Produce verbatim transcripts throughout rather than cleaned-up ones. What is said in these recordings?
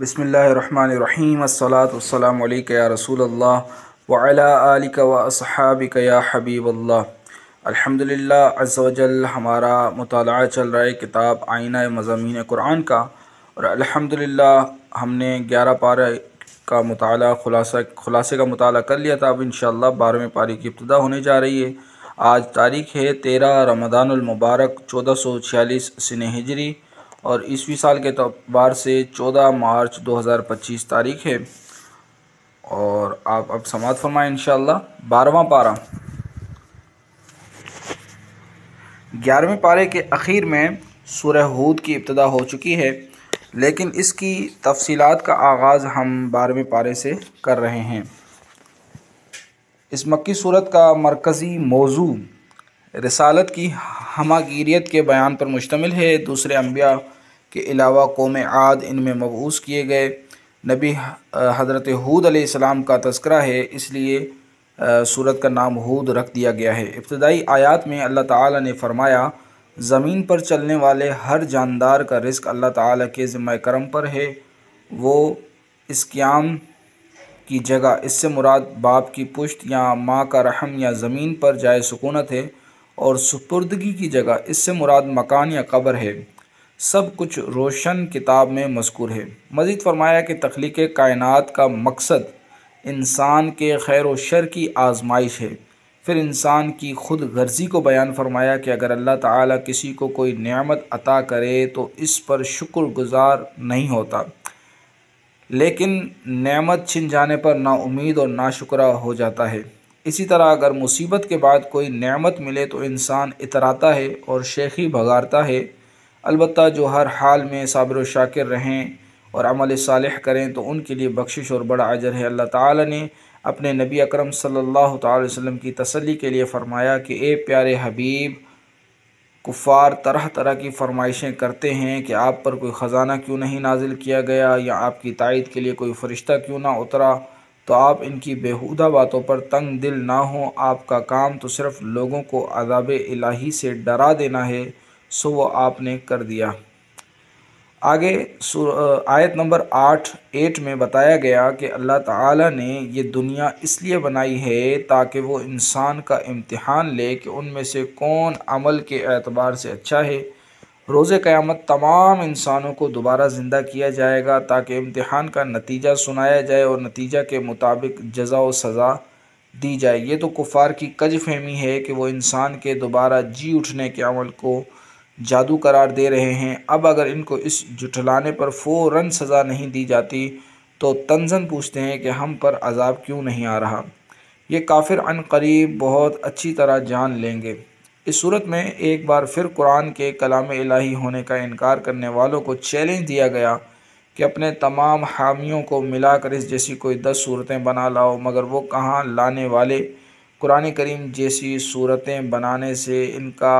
بسم اللہ الرحمن الرحیم الصلاۃ والسلام علیک یا رسول اللہ وعلی آلک و اصحابک یا حبیب اللہ۔ الحمدللہ عز و جل ہمارا مطالعہ چل رہا ہے کتاب آئینہ مضامین قرآن کا، اور الحمدللہ ہم نے گیارہ پارے کا مطالعہ خلاصہ خلاصے کا مطالعہ کر لیا تھا۔ اب انشاءاللہ بارہویں پارے کی ابتدا ہونے جا رہی ہے۔ آج تاریخ ہے تیرہ رمضان المبارک چودہ سو چھیالیس سنہ ہجری، اور عیسوی سال کے اعتبار سے چودہ مارچ دو ہزار پچیس تاریخ ہے۔ اور آپ اب سماعت فرمائیں انشاءاللہ۔ بارہواں پارہ، گیارہویں پارے کے اخیر میں سورہ ہود کی ابتدا ہو چکی ہے، لیکن اس کی تفصیلات کا آغاز ہم بارہویں پارے سے کر رہے ہیں۔ اس مکی صورت کا مرکزی موضوع رسالت کی ہماگیریت کے بیان پر مشتمل ہے۔ دوسرے انبیاء کے علاوہ قوم عاد ان میں مبعوث کیے گئے نبی حضرت ہود علیہ السلام کا تذکرہ ہے، اس لیے سورت کا نام ہود رکھ دیا گیا ہے۔ ابتدائی آیات میں اللہ تعالی نے فرمایا، زمین پر چلنے والے ہر جاندار کا رزق اللہ تعالی کے ذمہ کرم پر ہے۔ وہ اس قیام کی جگہ، اس سے مراد باپ کی پشت یا ماں کا رحم یا زمین پر جائے سکونت ہے، اور سپردگی کی جگہ، اس سے مراد مکان یا قبر ہے۔ سب کچھ روشن کتاب میں مذکور ہے۔ مزید فرمایا کہ تخلیق کائنات کا مقصد انسان کے خیر و شر کی آزمائش ہے۔ پھر انسان کی خود غرضی کو بیان فرمایا کہ اگر اللہ تعالیٰ کسی کو کوئی نعمت عطا کرے تو اس پر شکر گزار نہیں ہوتا، لیکن نعمت چھن جانے پر نا امید اور ناشکرا ہو جاتا ہے۔ اسی طرح اگر مصیبت کے بعد کوئی نعمت ملے تو انسان اتراتا ہے اور شیخی بھگارتا ہے۔ البتہ جو ہر حال میں صابر و شاکر رہیں اور عمل صالح کریں تو ان کے لیے بخشش اور بڑا اجر ہے۔ اللہ تعالی نے اپنے نبی اکرم صلی اللہ تعالی علیہ وسلم کی تسلی کے لیے فرمایا کہ اے پیارے حبیب، کفار طرح طرح کی فرمائشیں کرتے ہیں کہ آپ پر کوئی خزانہ کیوں نہیں نازل کیا گیا، یا آپ کی تائید کے لیے کوئی فرشتہ کیوں نہ اترا، تو آپ ان کی بیہودہ باتوں پر تنگ دل نہ ہوں۔ آپ کا کام تو صرف لوگوں کو عذاب الہی سے ڈرا دینا ہے، سو وہ آپ نے کر دیا۔ آگے آیت نمبر آٹھ ایٹ میں بتایا گیا کہ اللہ تعالیٰ نے یہ دنیا اس لیے بنائی ہے تاکہ وہ انسان کا امتحان لے کہ ان میں سے کون عمل کے اعتبار سے اچھا ہے۔ روز قیامت تمام انسانوں کو دوبارہ زندہ کیا جائے گا تاکہ امتحان کا نتیجہ سنایا جائے اور نتیجہ کے مطابق جزا و سزا دی جائے۔ یہ تو کفار کی کج فہمی ہے کہ وہ انسان کے دوبارہ جی اٹھنے کے عمل کو جادو قرار دے رہے ہیں۔ اب اگر ان کو اس جھٹلانے پر فوراً سزا نہیں دی جاتی تو طنزاً پوچھتے ہیں کہ ہم پر عذاب کیوں نہیں آ رہا۔ یہ کافر عن قریب بہت اچھی طرح جان لیں گے۔ اس صورت میں ایک بار پھر قرآن کے کلام الہی ہونے کا انکار کرنے والوں کو چیلنج دیا گیا کہ اپنے تمام حامیوں کو ملا کر اس جیسی کوئی دس صورتیں بنا لاؤ، مگر وہ کہاں لانے والے۔ قرآن کریم جیسی صورتیں بنانے سے ان کا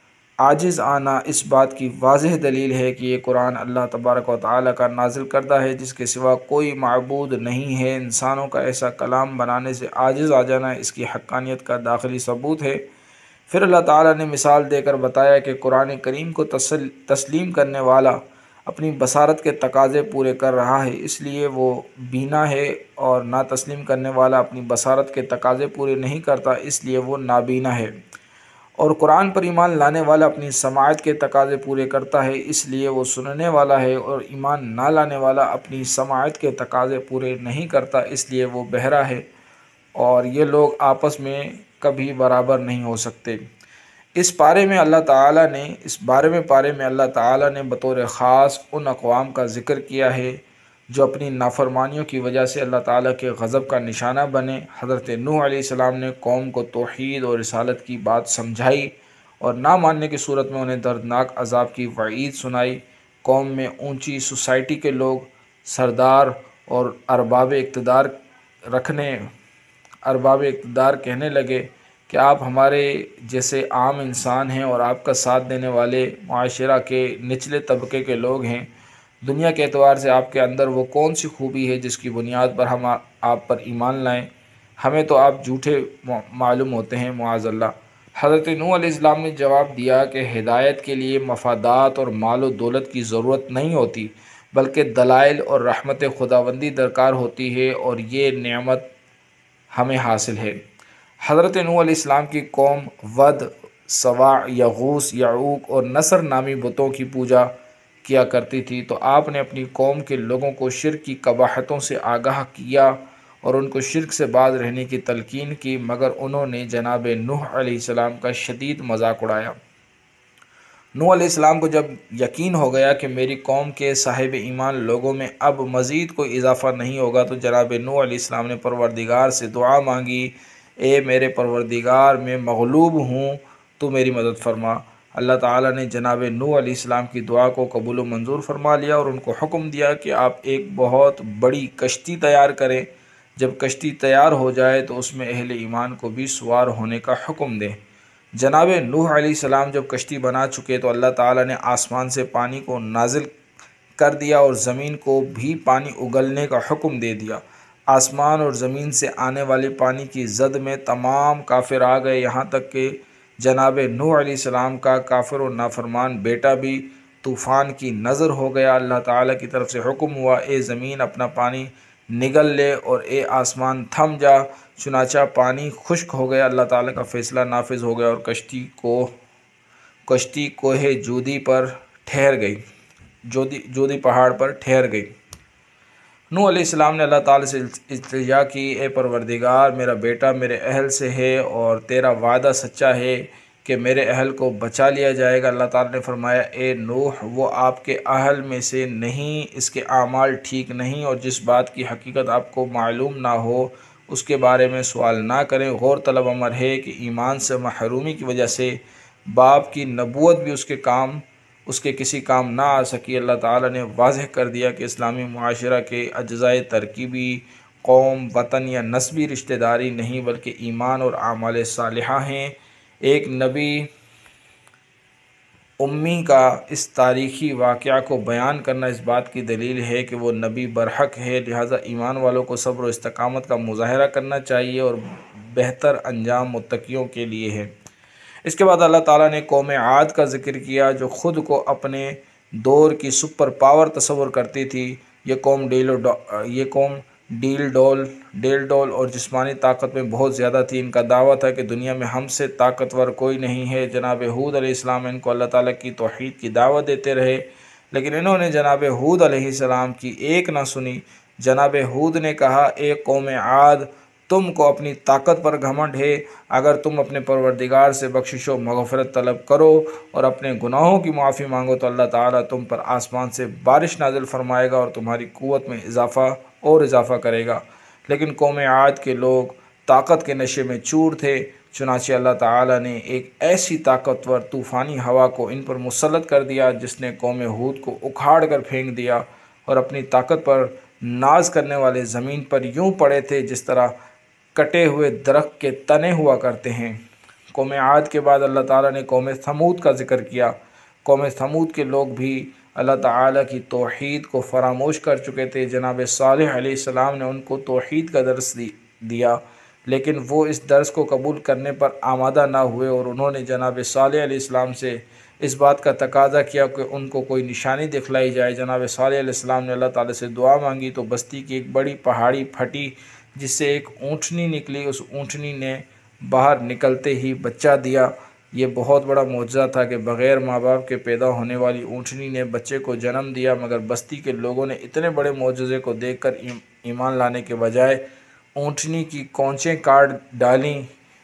عاجز آنا اس بات کی واضح دلیل ہے کہ یہ قرآن اللہ تبارک و تعالیٰ کا نازل کردہ ہے، جس کے سوا کوئی معبود نہیں ہے۔ انسانوں کا ایسا کلام بنانے سے عاجز آ جانا اس کی حقانیت کا داخلی ثبوت ہے۔ پھر اللہ تعالیٰ نے مثال دے کر بتایا کہ قرآن کریم کو تسلیم کرنے والا اپنی بصارت کے تقاضے پورے کر رہا ہے، اس لیے وہ بینا ہے، اور نہ تسلیم کرنے والا اپنی بصارت کے تقاضے پورے نہیں کرتا، اس لیے وہ نابینا ہے۔ اور قرآن پر ایمان لانے والا اپنی سماعت کے تقاضے پورے کرتا ہے، اس لیے وہ سننے والا ہے، اور ایمان نہ لانے والا اپنی سماعت کے تقاضے پورے نہیں کرتا، اس لیے وہ بہرا ہے، اور یہ لوگ آپس میں کبھی برابر نہیں ہو سکتے۔ اس پارے میں اللہ تعالیٰ نے اس بارہویں پارے میں اللہ تعالیٰ نے بطور خاص ان اقوام کا ذکر کیا ہے جو اپنی نافرمانیوں کی وجہ سے اللہ تعالیٰ کے غضب کا نشانہ بنے۔ حضرت نوح علیہ السلام نے قوم کو توحید اور رسالت کی بات سمجھائی اور نہ ماننے کی صورت میں انہیں دردناک عذاب کی وعید سنائی۔ قوم میں اونچی سوسائٹی کے لوگ، سردار اور ارباب اقتدار رکھنے ارباب اقتدار کہنے لگے کہ آپ ہمارے جیسے عام انسان ہیں اور آپ کا ساتھ دینے والے معاشرہ کے نچلے طبقے کے لوگ ہیں۔ دنیا کے اعتبار سے آپ کے اندر وہ کون سی خوبی ہے جس کی بنیاد پر ہم آپ پر ایمان لائیں؟ ہمیں تو آپ جھوٹے معلوم ہوتے ہیں، معاذ اللہ۔ حضرت نوح علیہ السلام نے جواب دیا کہ ہدایت کے لیے مفادات اور مال و دولت کی ضرورت نہیں ہوتی، بلکہ دلائل اور رحمت خداوندی درکار ہوتی ہے، اور یہ نعمت ہمیں حاصل ہے۔ حضرت نوح علیہ السلام کی قوم ود، سواع، یغوث، یعوق اور نصر نامی بتوں کی پوجا کیا کرتی تھی، تو آپ نے اپنی قوم کے لوگوں کو شرک کی قباحتوں سے آگاہ کیا اور ان کو شرک سے باز رہنے کی تلقین کی، مگر انہوں نے جناب نوح علیہ السلام کا شدید مذاق اڑایا۔ نوح علیہ السلام کو جب یقین ہو گیا کہ میری قوم کے صاحب ایمان لوگوں میں اب مزید کوئی اضافہ نہیں ہوگا، تو جناب نوح علیہ السلام نے پروردگار سے دعا مانگی، اے میرے پروردگار، میں مغلوب ہوں، تو میری مدد فرما۔ اللہ تعالیٰ نے جناب نوح علیہ السلام کی دعا کو قبول و منظور فرما لیا اور ان کو حکم دیا کہ آپ ایک بہت بڑی کشتی تیار کریں۔ جب کشتی تیار ہو جائے تو اس میں اہل ایمان کو بھی سوار ہونے کا حکم دیں۔ جناب نوح علیہ السلام جب کشتی بنا چکے تو اللہ تعالیٰ نے آسمان سے پانی کو نازل کر دیا اور زمین کو بھی پانی اگلنے کا حکم دے دیا۔ آسمان اور زمین سے آنے والے پانی کی زد میں تمام کافر آ گئے، یہاں تک کہ جناب نوح علیہ السلام کا کافر و نافرمان بیٹا بھی طوفان کی نظر ہو گیا۔ اللہ تعالیٰ کی طرف سے حکم ہوا، اے زمین اپنا پانی نگل لے اور اے آسمان تھم جا، چنانچہ پانی خشک ہو گیا۔ اللہ تعالیٰ کا فیصلہ نافذ ہو گیا اور کشتی کو کشتی کوہ جودی پر ٹھہر گئی جودی جودی پہاڑ پر ٹھہر گئی۔ نوح علیہ السلام نے اللہ تعالیٰ سے التجا کی، اے پروردگار، میرا بیٹا میرے اہل سے ہے اور تیرا وعدہ سچا ہے کہ میرے اہل کو بچا لیا جائے گا۔ اللہ تعالیٰ نے فرمایا، اے نوح، وہ آپ کے اہل میں سے نہیں، اس کے اعمال ٹھیک نہیں، اور جس بات کی حقیقت آپ کو معلوم نہ ہو اس کے بارے میں سوال نہ کریں۔ غور طلب امر ہے کہ ایمان سے محرومی کی وجہ سے باپ کی نبوت بھی اس کے کام اس کے کسی کام نہ آ سکی۔ اللہ تعالیٰ نے واضح کر دیا کہ اسلامی معاشرہ کے اجزائے ترکیبی قوم، وطن یا نسبی رشتہ داری نہیں، بلکہ ایمان اور اعمال صالحہ ہیں۔ ایک نبی امی کا اس تاریخی واقعہ کو بیان کرنا اس بات کی دلیل ہے کہ وہ نبی برحق ہے، لہٰذا ایمان والوں کو صبر و استقامت کا مظاہرہ کرنا چاہیے اور بہتر انجام متقیوں کے لیے ہے۔ اس کے بعد اللہ تعالیٰ نے قوم عاد کا ذکر کیا، جو خود کو اپنے دور کی سپر پاور تصور کرتی تھی۔ یہ قوم ڈیل یہ قوم ڈیل ڈول ڈیل ڈول اور جسمانی طاقت میں بہت زیادہ تھی۔ ان کا دعویٰ تھا کہ دنیا میں ہم سے طاقتور کوئی نہیں ہے۔ جناب ہود علیہ السلام ان کو اللہ تعالیٰ کی توحید کی دعوت دیتے رہے، لیکن انہوں نے جناب ہود علیہ السلام کی ایک نہ سنی۔ جناب ہود نے کہا، اے قوم عاد، تم کو اپنی طاقت پر گھمنڈ ہے، اگر تم اپنے پروردگار سے بخشش و مغفرت طلب کرو اور اپنے گناہوں کی معافی مانگو تو اللہ تعالیٰ تم پر آسمان سے بارش نازل فرمائے گا اور تمہاری قوت میں اضافہ اور اضافہ کرے گا۔ لیکن قوم عاد کے لوگ طاقت کے نشے میں چور تھے، چنانچہ اللہ تعالیٰ نے ایک ایسی طاقتور طوفانی ہوا کو ان پر مسلط کر دیا جس نے قوم ہود کو اکھاڑ کر پھینک دیا اور اپنی طاقت پر ناز کرنے والے زمین پر یوں پڑے تھے جس طرح کٹے ہوئے درخت کے تنے ہوا کرتے ہیں۔ قوم عاد کے بعد اللہ تعالیٰ نے قوم ثمود کا ذکر کیا۔ قوم ثمود کے لوگ بھی اللہ تعالیٰ کی توحید کو فراموش کر چکے تھے۔ جناب صالح علیہ السلام نے ان کو توحید کا درس دیا، لیکن وہ اس درس کو قبول کرنے پر آمادہ نہ ہوئے اور انہوں نے جناب صالح علیہ السلام سے اس بات کا تقاضا کیا کہ ان کو کوئی نشانی دکھلائی جائے۔ جناب صالح علیہ السلام نے اللہ تعالیٰ سے دعا مانگی تو بستی کی ایک بڑی پہاڑی پھٹی جس سے ایک اونٹنی نکلی۔ اس اونٹنی نے باہر نکلتے ہی بچہ دیا۔ یہ بہت بڑا معجزہ تھا کہ بغیر ماں باپ کے پیدا ہونے والی اونٹنی نے بچے کو جنم دیا، مگر بستی کے لوگوں نے اتنے بڑے معجزے کو دیکھ کر ایمان لانے کے بجائے اونٹنی کی کونچیں کاٹ ڈالیں۔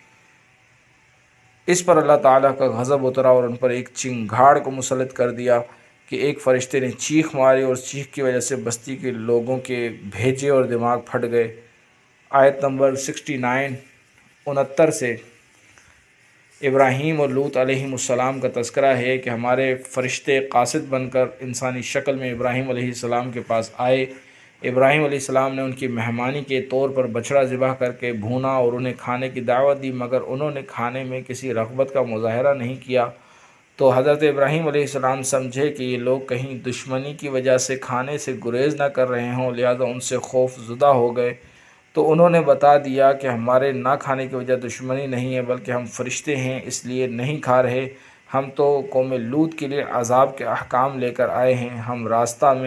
اس پر اللہ تعالیٰ کا غضب اترا اور ان پر ایک چنگھاڑ کو مسلط کر دیا کہ ایک فرشتے نے چیخ ماری اور چیخ کی وجہ سے بستی کے لوگوں کے بھیجے اور دماغ پھٹ گئے۔ آیت نمبر سکسٹی نائن انہتر سے ابراہیم اور لوط علیہ السلام کا تذکرہ ہے کہ ہمارے فرشتے قاصد بن کر انسانی شکل میں ابراہیم علیہ السلام کے پاس آئے۔ ابراہیم علیہ السلام نے ان کی مہمانی کے طور پر بچڑا ذبح کر کے بھونا اور انہیں کھانے کی دعوت دی، مگر انہوں نے کھانے میں کسی رغبت کا مظاہرہ نہیں کیا۔ تو حضرت ابراہیم علیہ السلام سمجھے کہ یہ لوگ کہیں دشمنی کی وجہ سے کھانے سے گریز نہ کر رہے ہوں، لہذا ان سے خوف زدہ ہو گئے۔ تو انہوں نے بتا دیا کہ ہمارے نہ کھانے کی وجہ دشمنی نہیں ہے بلکہ ہم فرشتے ہیں، اس لیے نہیں کھا رہے۔ ہم تو قوم لوط کے لیے عذاب کے احکام لے کر آئے ہیں، ہم راستہ میں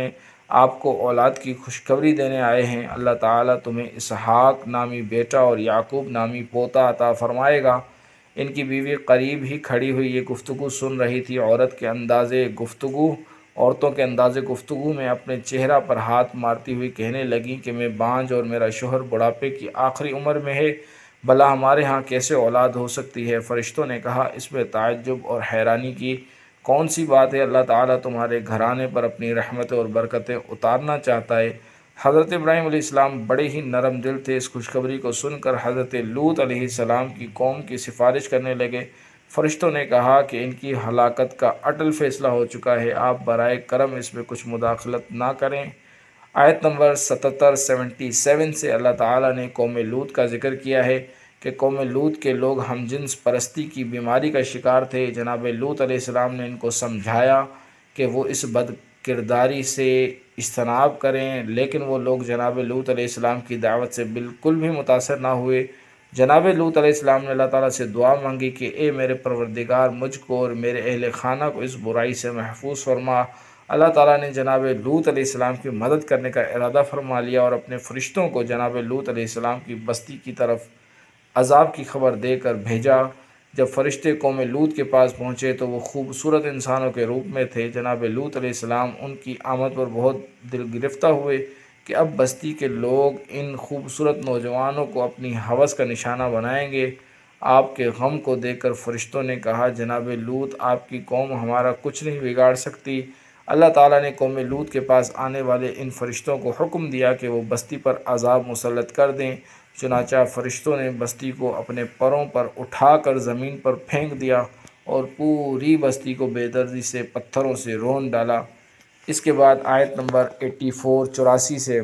آپ کو اولاد کی خوشخبری دینے آئے ہیں۔ اللہ تعالیٰ تمہیں اسحاق نامی بیٹا اور یعقوب نامی پوتا عطا فرمائے گا۔ ان کی بیوی قریب ہی کھڑی ہوئی یہ گفتگو سن رہی تھی۔ عورت کے انداز گفتگو عورتوں کے انداز گفتگو میں اپنے چہرہ پر ہاتھ مارتی ہوئی کہنے لگیں کہ میں بانجھ اور میرا شوہر بڑھاپے کی آخری عمر میں ہے، بھلا ہمارے ہاں کیسے اولاد ہو سکتی ہے؟ فرشتوں نے کہا، اس میں تعجب اور حیرانی کی کون سی بات ہے؟ اللہ تعالیٰ تمہارے گھرانے پر اپنی رحمتیں اور برکتیں اتارنا چاہتا ہے۔ حضرت ابراہیم علیہ السلام بڑے ہی نرم دل تھے۔ اس خوشخبری کو سن کر حضرت لوط علیہ السلام کی قوم کی سفارش کرنے لگے۔ فرشتوں نے کہا کہ ان کی ہلاکت کا اٹل فیصلہ ہو چکا ہے، آپ برائے کرم اس میں کچھ مداخلت نہ کریں۔ آیت نمبر ستتر سیونٹی سیون سے اللہ تعالیٰ نے قوم لوط کا ذکر کیا ہے کہ قوم لوط کے لوگ ہم جنس پرستی کی بیماری کا شکار تھے۔ جناب لوط علیہ السلام نے ان کو سمجھایا کہ وہ اس بد کرداری سے اجتناب کریں، لیکن وہ لوگ جناب لوط علیہ السلام کی دعوت سے بالکل بھی متاثر نہ ہوئے۔ جناب لوط علیہ السلام نے اللہ تعالیٰ سے دعا مانگی کہ اے میرے پروردگار، مجھ کو اور میرے اہل خانہ کو اس برائی سے محفوظ فرما۔ اللہ تعالیٰ نے جناب لوط علیہ السلام کی مدد کرنے کا ارادہ فرما لیا اور اپنے فرشتوں کو جناب لوط علیہ السلام کی بستی کی طرف عذاب کی خبر دے کر بھیجا۔ جب فرشتے قوم لوط کے پاس پہنچے تو وہ خوبصورت انسانوں کے روپ میں تھے۔ جناب لوط علیہ السلام ان کی آمد پر بہت دل گرفتہ ہوئے کہ اب بستی کے لوگ ان خوبصورت نوجوانوں کو اپنی ہوس کا نشانہ بنائیں گے۔ آپ کے غم کو دیکھ کر فرشتوں نے کہا، جناب لوط، آپ کی قوم ہمارا کچھ نہیں بگاڑ سکتی۔ اللہ تعالیٰ نے قوم لوط کے پاس آنے والے ان فرشتوں کو حکم دیا کہ وہ بستی پر عذاب مسلط کر دیں۔ چنانچہ فرشتوں نے بستی کو اپنے پروں پر اٹھا کر زمین پر پھینک دیا اور پوری بستی کو بے دردی سے پتھروں سے رون ڈالا۔ اس کے بعد آیت نمبر ایٹی فور چوراسی سے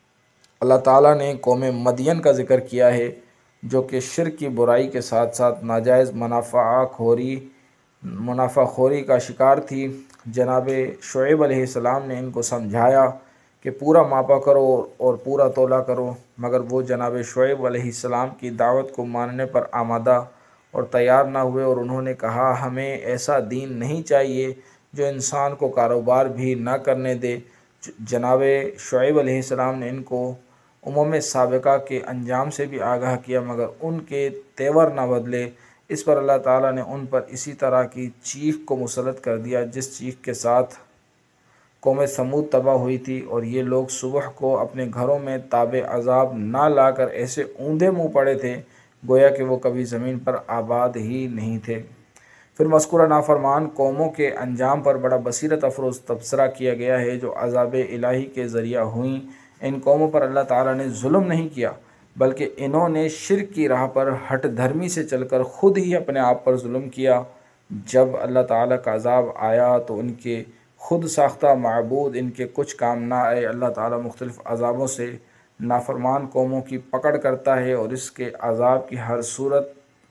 اللہ تعالیٰ نے قوم مدین کا ذکر کیا ہے، جو کہ شرک کی برائی کے ساتھ ساتھ ناجائز منافع خوری منافع خوری کا شکار تھی۔ جناب شعیب علیہ السلام نے ان کو سمجھایا کہ پورا ماپا کرو اور پورا تولا کرو، مگر وہ جناب شعیب علیہ السلام کی دعوت کو ماننے پر آمادہ اور تیار نہ ہوئے، اور انہوں نے کہا، ہمیں ایسا دین نہیں چاہیے جو انسان کو کاروبار بھی نہ کرنے دے۔ جناب شعیب علیہ السلام نے ان کو امم سابقہ کے انجام سے بھی آگاہ کیا، مگر ان کے تیور نہ بدلے۔ اس پر اللہ تعالیٰ نے ان پر اسی طرح کی چیخ کو مسلط کر دیا جس چیخ کے ساتھ قوم ثمود تباہ ہوئی تھی، اور یہ لوگ صبح کو اپنے گھروں میں تاب عذاب نہ لا کر ایسے اوندھے منہ پڑے تھے گویا کہ وہ کبھی زمین پر آباد ہی نہیں تھے۔ پھر مذکورہ نافرمان قوموں کے انجام پر بڑا بصیرت افروز تبصرہ کیا گیا ہے جو عذاب الہی کے ذریعہ ہوئیں۔ ان قوموں پر اللہ تعالیٰ نے ظلم نہیں کیا، بلکہ انہوں نے شرک کی راہ پر ہٹ دھرمی سے چل کر خود ہی اپنے آپ پر ظلم کیا۔ جب اللہ تعالیٰ کا عذاب آیا تو ان کے خود ساختہ معبود ان کے کچھ کام نہ آئے۔ اللہ تعالیٰ مختلف عذابوں سے نافرمان قوموں کی پکڑ کرتا ہے اور اس کے عذاب کی ہر صورت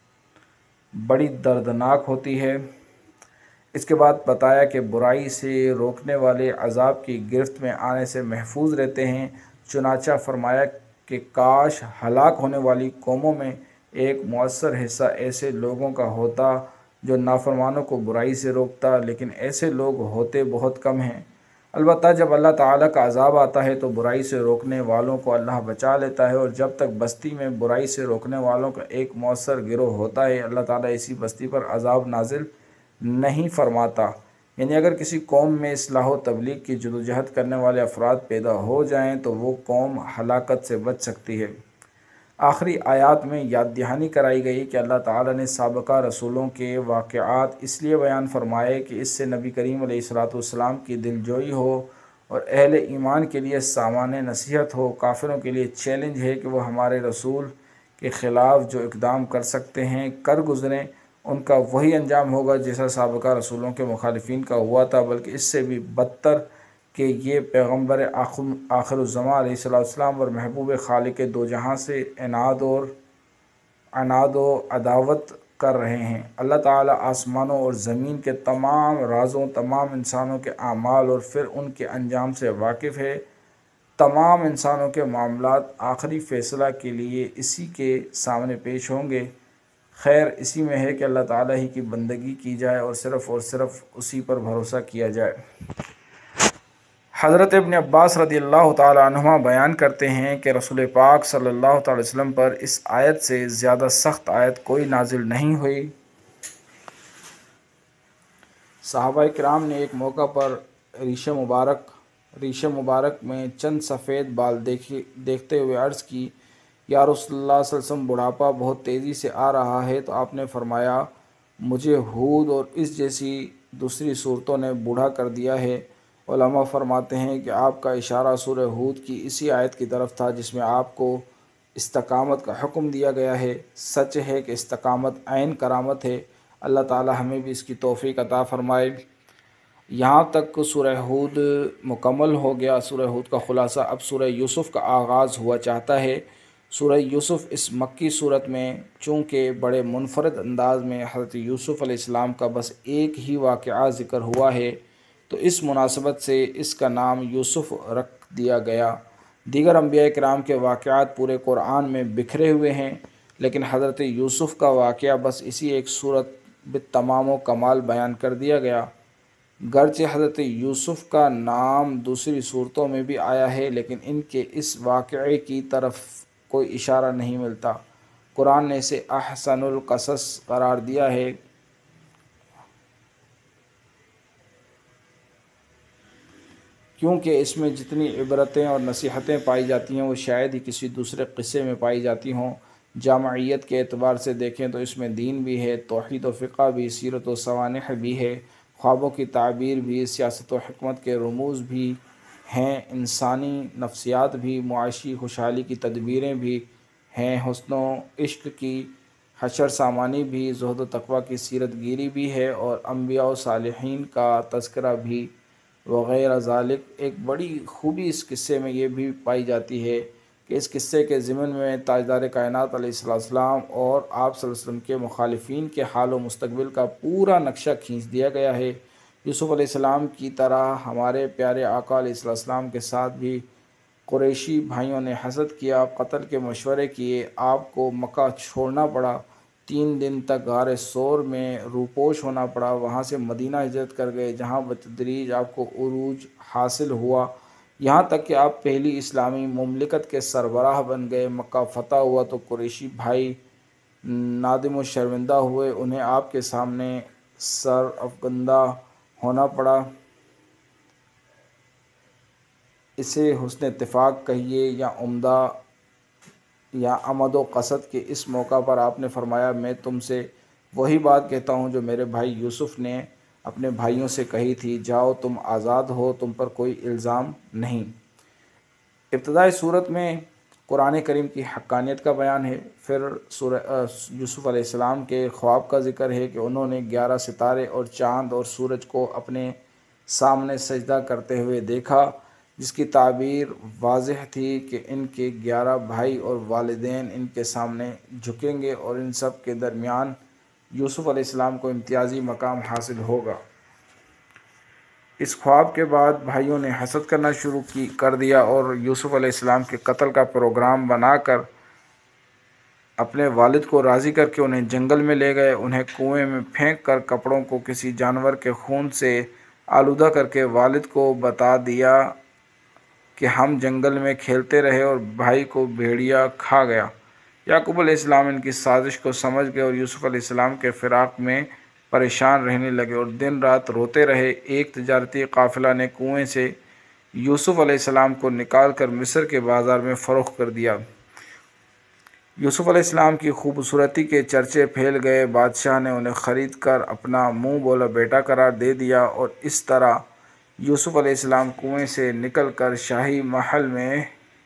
بڑی دردناک ہوتی ہے۔ اس کے بعد بتایا کہ برائی سے روکنے والے عذاب کی گرفت میں آنے سے محفوظ رہتے ہیں۔ چنانچہ فرمایا کہ کاش ہلاک ہونے والی قوموں میں ایک مؤثر حصہ ایسے لوگوں کا ہوتا جو نافرمانوں کو برائی سے روکتا، لیکن ایسے لوگ ہوتے بہت کم ہیں۔ البتہ جب اللہ تعالیٰ کا عذاب آتا ہے تو برائی سے روکنے والوں کو اللہ بچا لیتا ہے، اور جب تک بستی میں برائی سے روکنے والوں کا ایک مؤثر گروہ ہوتا ہے اللہ تعالیٰ اسی بستی پر عذاب نازل نہیں فرماتا۔ یعنی اگر کسی قوم میں اصلاح و تبلیغ کی جدوجہد کرنے والے افراد پیدا ہو جائیں تو وہ قوم ہلاکت سے بچ سکتی ہے۔ آخری آیات میں یاد دہانی کرائی گئی کہ اللہ تعالیٰ نے سابقہ رسولوں کے واقعات اس لیے بیان فرمائے کہ اس سے نبی کریم علیہ الصلوۃ والسلام کی دل جوئی ہو اور اہل ایمان کے لیے سامان نصیحت ہو۔ کافروں کے لیے چیلنج ہے کہ وہ ہمارے رسول کے خلاف جو اقدام کر سکتے ہیں کر گزریں، ان کا وہی انجام ہوگا جیسا سابقہ رسولوں کے مخالفین کا ہوا تھا، بلکہ اس سے بھی بدتر کہ یہ پیغمبر آخر الزماں علیہ الصلوۃ والسلام اور محبوب خالق دو جہاں سے عناد اور عناد و عداوت کر رہے ہیں۔ اللہ تعالیٰ آسمانوں اور زمین کے تمام رازوں، تمام انسانوں کے اعمال اور پھر ان کے انجام سے واقف ہے۔ تمام انسانوں کے معاملات آخری فیصلہ کے لیے اسی کے سامنے پیش ہوں گے۔ خیر اسی میں ہے کہ اللہ تعالیٰ ہی کی بندگی کی جائے اور صرف اور صرف اسی پر بھروسہ کیا جائے۔ حضرت ابن عباس رضی اللہ تعالیٰ عنہما بیان کرتے ہیں کہ رسول پاک صلی اللہ تعالی وسلم پر اس آیت سے زیادہ سخت آیت کوئی نازل نہیں ہوئی۔ صحابہ کرام نے ایک موقع پر ریش مبارک ریش مبارک میں چند سفید بال دیکھی دیکھتے ہوئے عرض کی، یا رسول اللہ صلی اللہ علیہ وسلم بڑھاپا بہت تیزی سے آ رہا ہے، تو آپ نے فرمایا مجھے ہود اور اس جیسی دوسری صورتوں نے بوڑھا کر دیا ہے۔ علماء فرماتے ہیں کہ آپ کا اشارہ سورہ ہود کی اسی آیت کی طرف تھا جس میں آپ کو استقامت کا حکم دیا گیا ہے۔ سچ ہے کہ استقامت عین کرامت ہے۔ اللہ تعالی ہمیں بھی اس کی توفیق عطا فرمائے۔ یہاں تک سورہ ہود مکمل ہو گیا۔ سورہ ہود کا خلاصہ اب سورہ یوسف کا آغاز ہوا چاہتا ہے۔ سورہ یوسف اس مکی صورت میں چونکہ بڑے منفرد انداز میں حضرت یوسف علیہ السلام کا بس ایک ہی واقعہ ذکر ہوا ہے، تو اس مناسبت سے اس کا نام یوسف رکھ دیا گیا۔ دیگر انبیاء کرام کے واقعات پورے قرآن میں بکھرے ہوئے ہیں، لیکن حضرت یوسف کا واقعہ بس اسی ایک صورت بالتمام و کمال بیان کر دیا گیا۔ گرچہ حضرت یوسف کا نام دوسری صورتوں میں بھی آیا ہے، لیکن ان کے اس واقعے کی طرف کوئی اشارہ نہیں ملتا۔ قرآن نے اسے احسن القصص قرار دیا ہے، کیونکہ اس میں جتنی عبرتیں اور نصیحتیں پائی جاتی ہیں وہ شاید ہی کسی دوسرے قصے میں پائی جاتی ہوں۔ جامعیت کے اعتبار سے دیکھیں تو اس میں دین بھی ہے، توحید و فقہ بھی، سیرت و سوانح بھی ہے، خوابوں کی تعبیر بھی، سیاست و حکمت کے رموز بھی ہیں، انسانی نفسیات بھی، معاشی خوشحالی کی تدبیریں بھی ہیں، حسن و عشق کی حشر سامانی بھی، زہد و تقویٰ کی سیرت گیری بھی ہے، اور انبیاء و صالحین کا تذکرہ بھی وغیرہ ذالک۔ ایک بڑی خوبی اس قصے میں یہ بھی پائی جاتی ہے کہ اس قصے کے ضمن میں تاجدار کائنات علیہ السلام اور آپ صلی اللہ علیہ وسلم کے مخالفین کے حال و مستقبل کا پورا نقشہ کھینچ دیا گیا ہے۔ یوسف علیہ السلام کی طرح ہمارے پیارے آقا علیہ السلام کے ساتھ بھی قریشی بھائیوں نے حسد کیا، قتل کے مشورے کیے، آپ کو مکہ چھوڑنا پڑا، تین دن تک غار ثور میں روپوش ہونا پڑا، وہاں سے مدینہ ہجرت کر گئے جہاں بتدریج آپ کو عروج حاصل ہوا، یہاں تک کہ آپ پہلی اسلامی مملکت کے سربراہ بن گئے۔ مکہ فتح ہوا تو قریشی بھائی نادم و شرمندہ ہوئے، انہیں آپ کے سامنے سر افگندہ ہونا پڑا۔ اسے حسن اتفاق کہیے یا عمدہ یا عمد و قصد کے اس موقع پر آپ نے فرمایا میں تم سے وہی بات کہتا ہوں جو میرے بھائی یوسف نے اپنے بھائیوں سے کہی تھی، جاؤ تم آزاد ہو، تم پر کوئی الزام نہیں۔ ابتدائی صورت میں قرآن کریم کی حقانیت کا بیان ہے، پھر سورہ یوسف علیہ السلام کے خواب کا ذکر ہے کہ انہوں نے گیارہ ستارے اور چاند اور سورج کو اپنے سامنے سجدہ کرتے ہوئے دیکھا، جس کی تعبیر واضح تھی کہ ان کے گیارہ بھائی اور والدین ان کے سامنے جھکیں گے اور ان سب کے درمیان یوسف علیہ السلام کو امتیازی مقام حاصل ہوگا۔ اس خواب کے بعد بھائیوں نے حسد کرنا شروع کی کر دیا اور یوسف علیہ السلام کے قتل کا پروگرام بنا کر اپنے والد کو راضی کر کے انہیں جنگل میں لے گئے، انہیں کنویں میں پھینک کر کپڑوں کو کسی جانور کے خون سے آلودہ کر کے والد کو بتا دیا کہ ہم جنگل میں کھیلتے رہے اور بھائی کو بھیڑیا کھا گیا۔ یعقوب علیہ السلام ان کی سازش کو سمجھ گئے اور یوسف علیہ السلام کے فراق میں پریشان رہنے لگے اور دن رات روتے رہے۔ ایک تجارتی قافلہ نے کنویں سے یوسف علیہ السلام کو نکال کر مصر کے بازار میں فروخت کر دیا۔ یوسف علیہ السلام کی خوبصورتی کے چرچے پھیل گئے، بادشاہ نے انہیں خرید کر اپنا منہ بولا بیٹا قرار دے دیا، اور اس طرح یوسف علیہ السلام کنویں سے نکل کر شاہی محل میں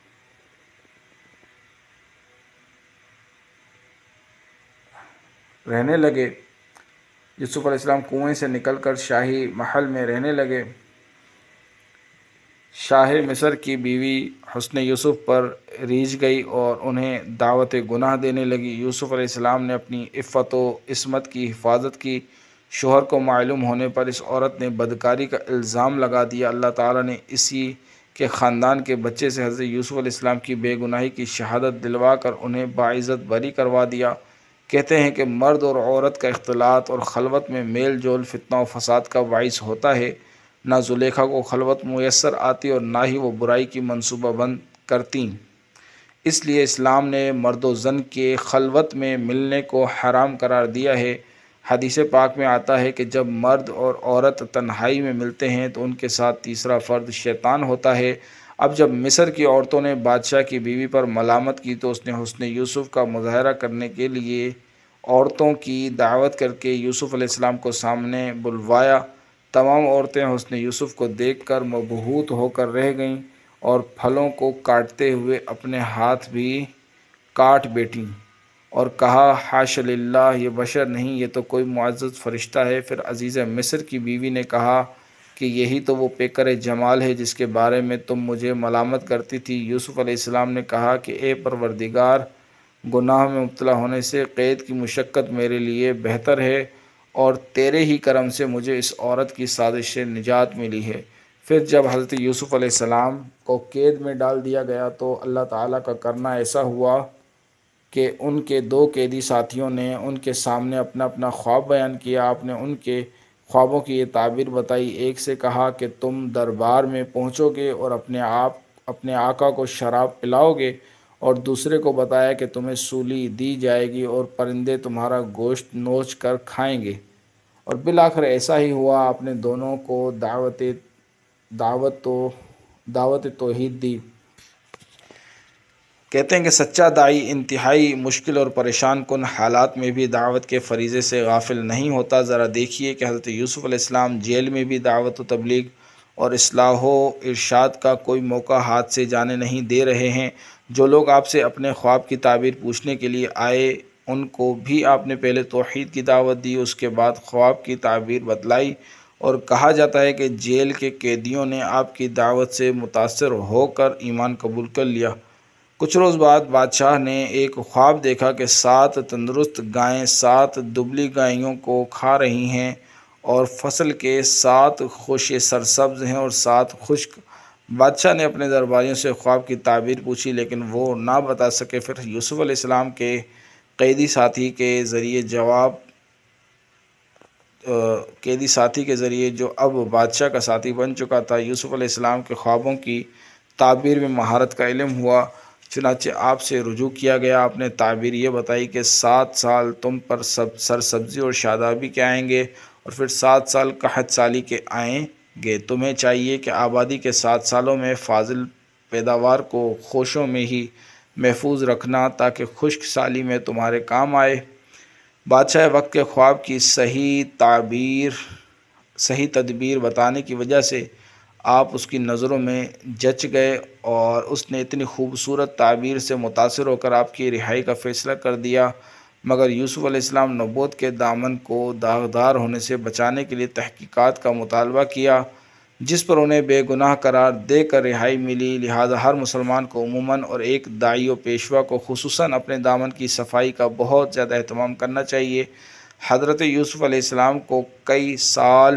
رہنے لگے یوسف علیہ السلام کنویں سے نکل کر شاہی محل میں رہنے لگے۔ شاہ مصر کی بیوی حسن یوسف پر ریجھ گئی اور انہیں دعوت گناہ دینے لگی۔ یوسف علیہ السلام نے اپنی عفت و عصمت کی حفاظت کی۔ شوہر کو معلوم ہونے پر اس عورت نے بدکاری کا الزام لگا دیا۔ اللہ تعالیٰ نے اسی کے خاندان کے بچے سے حضرت یوسف علیہ السلام کی بے گناہی کی شہادت دلوا کر انہیں باعزت بری کروا دیا۔ کہتے ہیں کہ مرد اور عورت کا اختلاط اور خلوت میں میل جول فتنہ و فساد کا باعث ہوتا ہے۔ نہ زلیخا کو خلوت میسر آتی اور نہ ہی وہ برائی کی منصوبہ بند کرتیں۔ اس لیے اسلام نے مرد و زن کے خلوت میں ملنے کو حرام قرار دیا ہے۔ حدیث پاک میں آتا ہے کہ جب مرد اور عورت تنہائی میں ملتے ہیں تو ان کے ساتھ تیسرا فرد شیطان ہوتا ہے۔ اب جب مصر کی عورتوں نے بادشاہ کی بیوی پر ملامت کی تو اس نے حسن یوسف کا مظاہرہ کرنے کے لیے عورتوں کی دعوت کر کے یوسف علیہ السلام کو سامنے بلوایا۔ تمام عورتیں حسن یوسف کو دیکھ کر مبہوت ہو کر رہ گئیں اور پھلوں کو کاٹتے ہوئے اپنے ہاتھ بھی کاٹ بیٹھیں اور کہا حاش للہ، یہ بشر نہیں، یہ تو کوئی معزز فرشتہ ہے۔ پھر عزیز مصر کی بیوی نے کہا کہ یہی تو وہ پیکر جمال ہے جس کے بارے میں تم مجھے ملامت کرتی تھی۔ یوسف علیہ السلام نے کہا کہ اے پروردگار، گناہ میں مبتلا ہونے سے قید کی مشقت میرے لیے بہتر ہے اور تیرے ہی کرم سے مجھے اس عورت کی سازش سے نجات ملی ہے۔ پھر جب حضرت یوسف علیہ السلام کو قید میں ڈال دیا گیا تو اللہ تعالیٰ کا کرنا ایسا ہوا کہ ان کے دو قیدی ساتھیوں نے ان کے سامنے اپنا اپنا خواب بیان کیا۔ آپ نے ان کے خوابوں کی یہ تعبیر بتائی۔ ایک سے کہا کہ تم دربار میں پہنچو گے اور اپنے آپ اپنے آقا کو شراب پلاؤ گے، اور دوسرے کو بتایا کہ تمہیں سولی دی جائے گی اور پرندے تمہارا گوشت نوچ کر کھائیں گے، اور بالآخر ایسا ہی ہوا۔ آپ نے دونوں کو دعوت دعوت تو دعوت توحید دی۔ کہتے ہیں کہ سچا داعی انتہائی مشکل اور پریشان کن حالات میں بھی دعوت کے فریضے سے غافل نہیں ہوتا۔ ذرا دیکھیے کہ حضرت یوسف علیہ السلام جیل میں بھی دعوت و تبلیغ اور اصلاح و ارشاد کا کوئی موقع ہاتھ سے جانے نہیں دے رہے ہیں۔ جو لوگ آپ سے اپنے خواب کی تعبیر پوچھنے کے لیے آئے ان کو بھی آپ نے پہلے توحید کی دعوت دی، اس کے بعد خواب کی تعبیر بتلائی، اور کہا جاتا ہے کہ جیل کے قیدیوں نے آپ کی دعوت سے متاثر ہو کر ایمان قبول کر لیا۔ کچھ روز بعد بادشاہ نے ایک خواب دیکھا کہ سات تندرست گائیں سات دبلی گائیوں کو کھا رہی ہیں اور فصل کے سات خوشے سرسبز ہیں اور سات خشک۔ بادشاہ نے اپنے درباریوں سے خواب کی تعبیر پوچھی لیکن وہ نہ بتا سکے۔ پھر یوسف علیہ السلام کے قیدی ساتھی کے ذریعے جواب قیدی ساتھی کے ذریعے جو اب بادشاہ کا ساتھی بن چکا تھا، یوسف علیہ السلام کے خوابوں کی تعبیر میں مہارت کا علم ہوا۔ چنانچہ آپ سے رجوع کیا گیا۔ آپ نے تعبیر یہ بتائی کہ سات سال تم پر سب سرسبزی اور شادابی کے آئیں گے اور پھر سات سال قحط سالی کے آئیں گے۔ تمہیں چاہیے کہ آبادی کے سات سالوں میں فاضل پیداوار کو خوشوں میں ہی محفوظ رکھنا تاکہ خشک سالی میں تمہارے کام آئے۔ بادشاہ وقت کے خواب کی صحیح تعبیر صحیح تدبیر بتانے کی وجہ سے آپ اس کی نظروں میں جچ گئے اور اس نے اتنی خوبصورت تعبیر سے متاثر ہو کر آپ کی رہائی کا فیصلہ کر دیا۔ مگر یوسف علیہ السلام نبوت کے دامن کو داغدار ہونے سے بچانے کے لیے تحقیقات کا مطالبہ کیا، جس پر انہیں بے گناہ قرار دے کر رہائی ملی۔ لہذا ہر مسلمان کو عموماً اور ایک داعی و پیشوا کو خصوصاً اپنے دامن کی صفائی کا بہت زیادہ اہتمام کرنا چاہیے۔ حضرت یوسف علیہ السلام کو کئی سال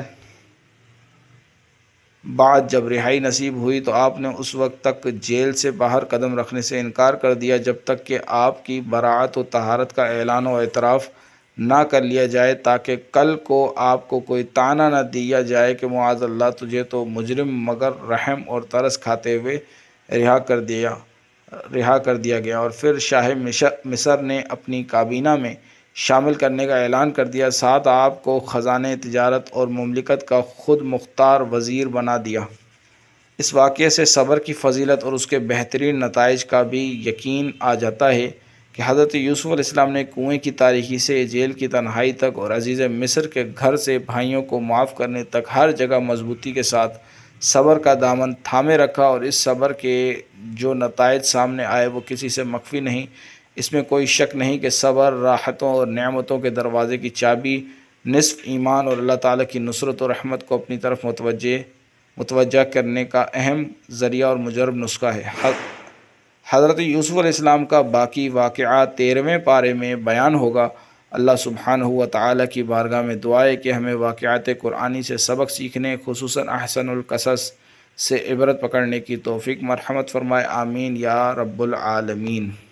بعد جب رہائی نصیب ہوئی تو آپ نے اس وقت تک جیل سے باہر قدم رکھنے سے انکار کر دیا جب تک کہ آپ کی براعت و طہارت کا اعلان و اعتراف نہ کر لیا جائے، تاکہ کل کو آپ کو کوئی طعنہ نہ دیا جائے کہ معاذ اللہ تجھے تو مجرم مگر رحم اور ترس کھاتے ہوئے رہا کر دیا رہا کر دیا گیا۔ اور پھر شاہ مصر نے اپنی کابینہ میں شامل کرنے کا اعلان کر دیا، ساتھ آپ کو خزانہ تجارت اور مملکت کا خود مختار وزیر بنا دیا۔ اس واقعے سے صبر کی فضیلت اور اس کے بہترین نتائج کا بھی یقین آ جاتا ہے کہ حضرت یوسف علیہ السلام نے کنویں کی تاریکی سے جیل کی تنہائی تک اور عزیز مصر کے گھر سے بھائیوں کو معاف کرنے تک ہر جگہ مضبوطی کے ساتھ صبر کا دامن تھامے رکھا، اور اس صبر کے جو نتائج سامنے آئے وہ کسی سے مخفی نہیں۔ اس میں کوئی شک نہیں کہ صبر راحتوں اور نعمتوں کے دروازے کی چابی، نصف ایمان اور اللہ تعالیٰ کی نصرت و رحمت کو اپنی طرف متوجہ متوجہ کرنے کا اہم ذریعہ اور مجرب نسخہ ہے۔ حضرت یوسف علیہ السلام کا باقی واقعہ تیرہویں پارے میں بیان ہوگا۔ اللہ سبحانہ و تعالیٰ کی بارگاہ میں دعا ہے کہ ہمیں واقعات قرآنی سے سبق سیکھنے، خصوصاً احسن القصص سے عبرت پکڑنے کی توفیق مرحمت فرمائے، آمین یا رب العالمین۔